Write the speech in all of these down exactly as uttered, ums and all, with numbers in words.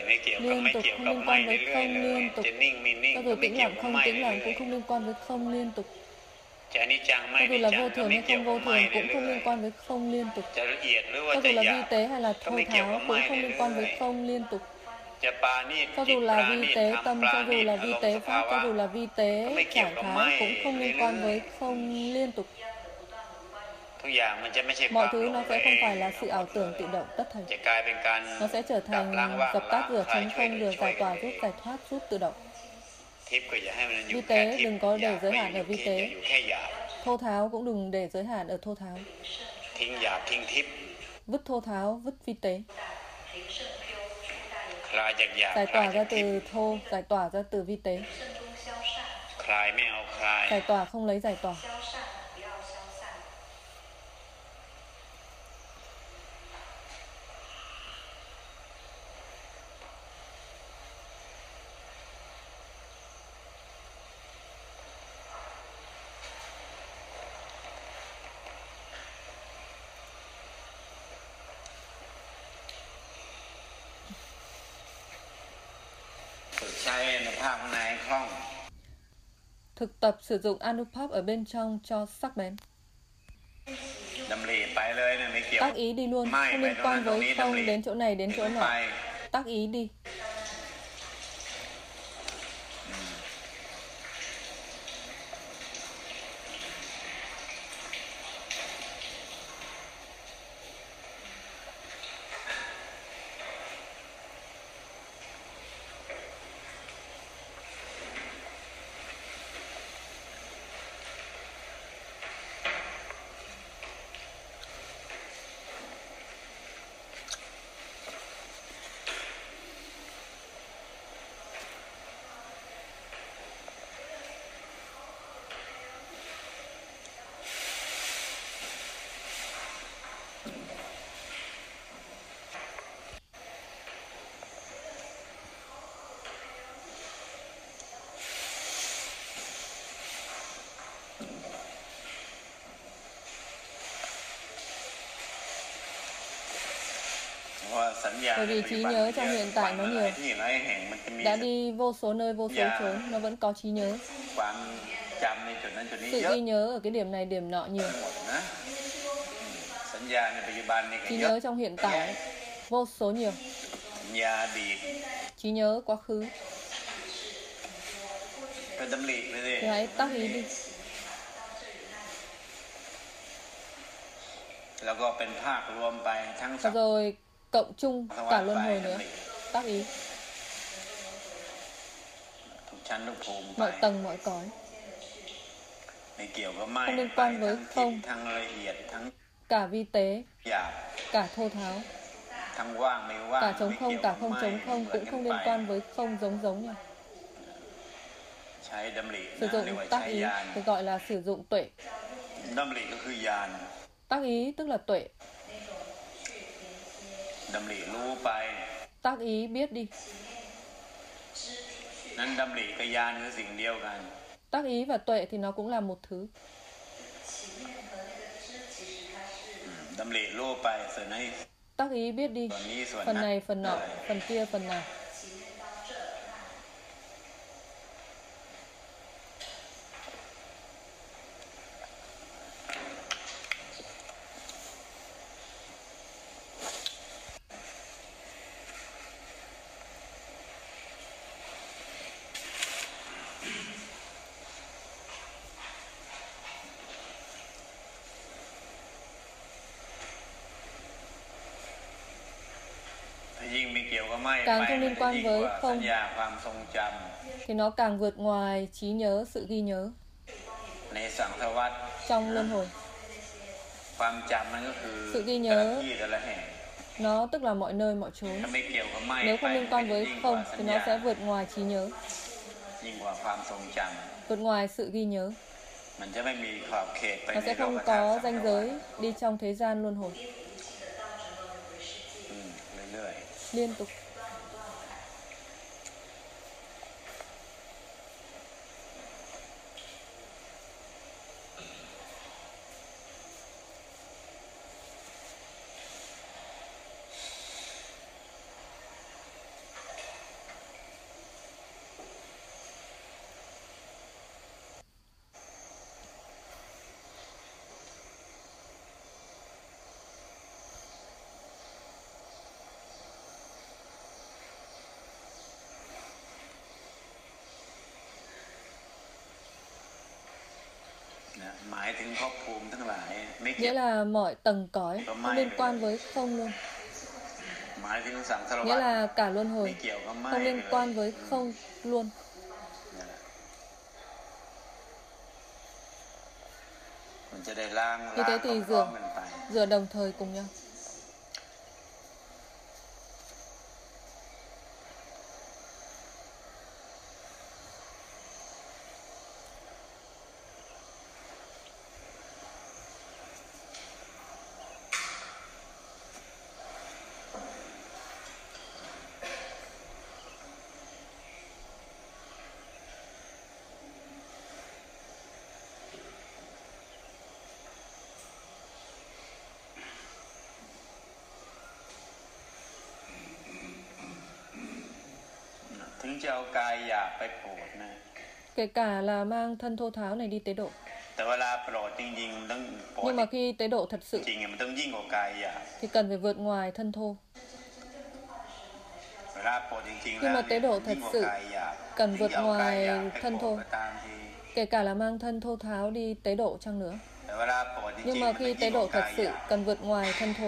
liên tục, không liên quan với không liên tục. Cho dù tĩnh lặng không tĩnh lặng cũng không liên quan với không liên tục. Cho dù là vô thường hay không vô thường cũng không liên quan với không liên tục. Cho dù là vi tế hay là thô tháo cũng không liên quan với không liên tục. Cho dù là vi tế tâm, cho dù là vi tế pháp, cho dù là vi tế trạng thái cũng không liên quan với không liên tục. Mọi thứ nó sẽ không phải là sự ảo tưởng tự động tất thành. Nó sẽ trở thành dập tắt, rửa trống không, rửa giải tỏa, giúp giải thoát, giúp tự động. Vi tế đừng có để giới hạn ở vi tế. Thô tháo cũng đừng để giới hạn ở thô tháo. Vứt thô tháo, vứt vi tế. Giải tỏa ra từ thô, giải tỏa ra từ vi tế. Giải tỏa không lấy giải tỏa. Thực tập sử dụng Anupap ở bên trong cho sắc bén. Tác ý đi luôn, không liên quan với không đến chỗ này đến chỗ nọ. Tác ý đi. Bởi vì trí nhớ trong hiện tại nó nhiều. Đã đi vô số nơi, vô số chốn, nó vẫn có trí nhớ. Sự ghi nhớ ở cái điểm này, điểm nọ nhiều. Trí nhớ trong hiện tại vô số nhiều. Trí nhớ quá khứ. Thì hãy tác ý đi. Và rồi cộng chung cả luân hồi nữa. Tác ý. Mọi tầng, mọi cõi. Không liên quan với không. Cả vi tế, cả thô tháo, cả trống không, cả không trống không cũng không liên quan với không giống giống nhau. Sử dụng tác ý được gọi là sử dụng tuệ. Tác ý tức là tuệ. Tác ý biết đi. Tác ý và tuệ thì nó cũng là một thứ. Tác ý biết đi. Phần này, phần nọ, phần kia, phần nào. Càng không liên quan với không thì nó càng vượt ngoài trí nhớ, sự ghi nhớ. Trong luân hồi, sự ghi nhớ nó tức là mọi nơi, mọi chốn. Nếu không liên quan với không thì nó sẽ vượt ngoài trí nhớ, vượt ngoài sự ghi nhớ. Nó sẽ không có ranh giới đi trong thế gian luân hồi. Liên tục. Nghĩa là mọi tầng cõi không liên quan với không luôn. Nghĩa là cả luân hồi không liên quan với không luôn. Như thế thì rửa, rửa đồng thời cùng nhau. Kể cả là mang thân thô tháo này đi tế độ. Nhưng mà khi tế độ thật sự thì cần phải vượt ngoài thân thô. Khi mà tế độ thật sự cần vượt ngoài thân thô. Kể cả là mang thân thô tháo đi tế độ chăng nữa. Nhưng mà khi tế độ thật sự cần vượt ngoài thân thô.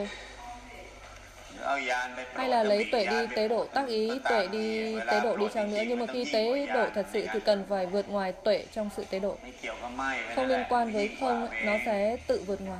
Hay là lấy tuệ đi tế độ, tác ý tuệ đi tế độ đi chăng nữa. Nhưng mà khi tế độ thật sự thì cần phải vượt ngoài tuệ trong sự tế độ. Không liên quan với không, nó sẽ tự vượt ngoài.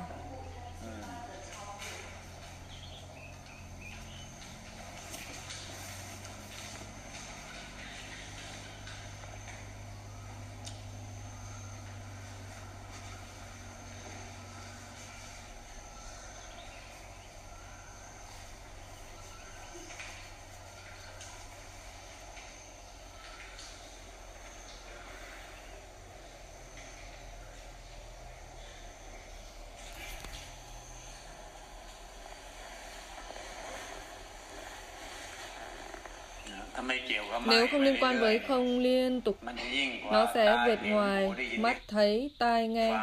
Nếu không liên quan với không liên tục, nó sẽ vượt ngoài mắt thấy, tai nghe.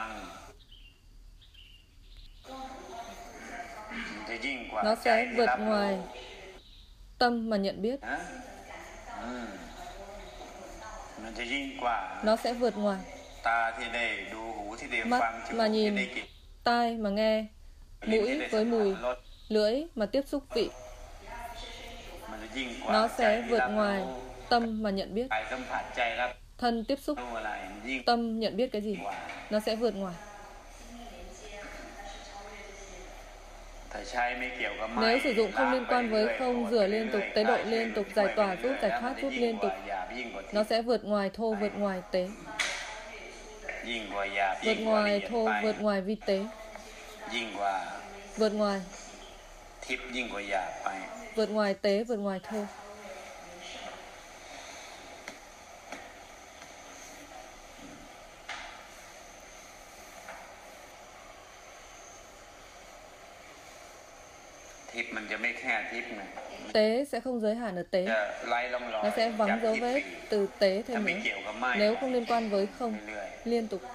Nó sẽ vượt ngoài tâm mà nhận biết. Nó sẽ vượt ngoài mắt mà nhìn, tai mà nghe, mũi với mùi, lưỡi mà tiếp xúc vị. Nó sẽ vượt ngoài tâm mà nhận biết. Thân tiếp xúc, tâm nhận biết cái gì? Nó sẽ vượt ngoài. Nếu sử dụng không liên quan với không, rửa liên tục, tế độ liên tục, giải tỏa giúp, giải thoát giúp liên tục, nó sẽ vượt ngoài thô, vượt ngoài tế. Vượt ngoài thô, vượt ngoài vi tế. Vượt ngoài Vượt ngoài tế, vượt ngoài thô. Tế sẽ không giới hạn ở tế. Nó sẽ vắng dấu vết từ tế thêm nữa. Nếu không liên quan với không, liên tục.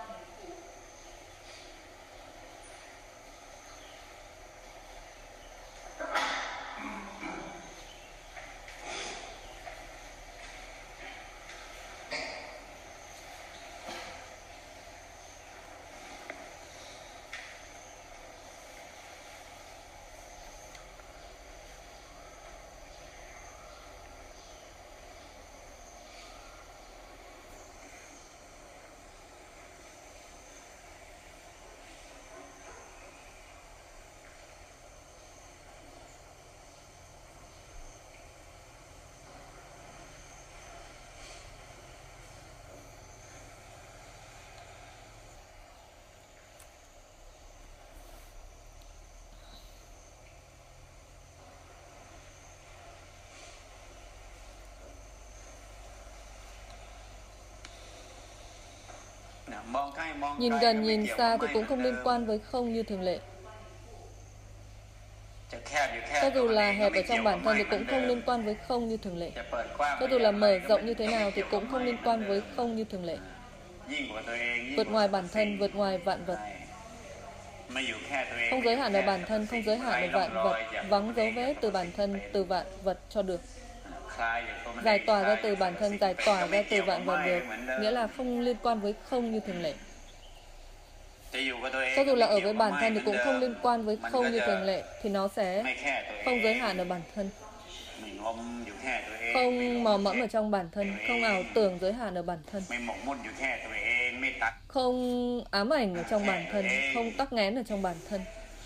Nhìn gần nhìn xa thì cũng không liên quan với không như thường lệ. Cho dù là hẹp ở trong bản thân thì cũng không liên quan với không như thường lệ. Cho dù là mở rộng như thế nào thì cũng không liên quan với không như thường lệ. Vượt ngoài bản thân, vượt ngoài vạn vật. Không giới hạn ở bản thân, không giới hạn ở vạn vật. Vắng dấu vết từ bản thân, từ vạn vật cho được. Giải tỏa ra từ bản thân, giải tỏa ra từ vạn vật được. Nghĩa là không liên quan với không như thường lệ. Cho dù là ở với bản thân thì cũng không liên quan với không như thường lệ, thì nó sẽ không giới hạn ở bản thân, không mò mẫm ở trong bản thân, không ảo tưởng giới hạn ở bản thân, không ám ảnh ở trong bản thân, không tắc nghẽn ở trong bản thân.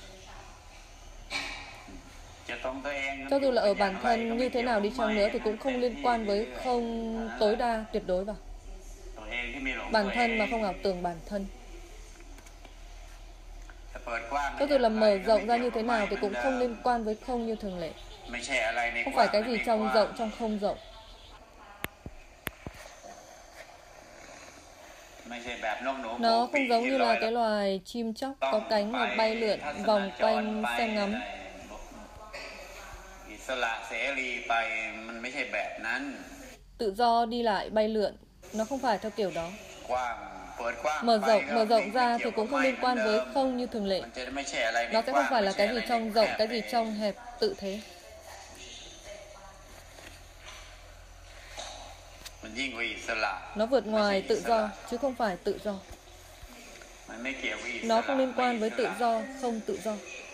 Cho dù là ở bản thân như thế nào đi chăng nữa thì cũng không liên quan với không tối đa tuyệt đối vào bản thân mà không ảo tưởng bản thân. Cho dù là mở rộng ra như thế nào thì cũng không liên quan với không như thường lệ. Không phải cái gì trong rộng trong không rộng. Nó không giống như là cái loài chim chóc có cánh mà bay lượn vòng quanh xem ngắm. Tự do đi lại bay lượn, nó không phải theo kiểu đó. Mở rộng, mở rộng ra thì cũng không liên quan với không như thường lệ. Nó sẽ không phải là cái gì trong rộng, cái gì trong hẹp, tự thế. Nó vượt ngoài tự do, chứ không phải tự do. Nó không liên quan với tự do, không tự do.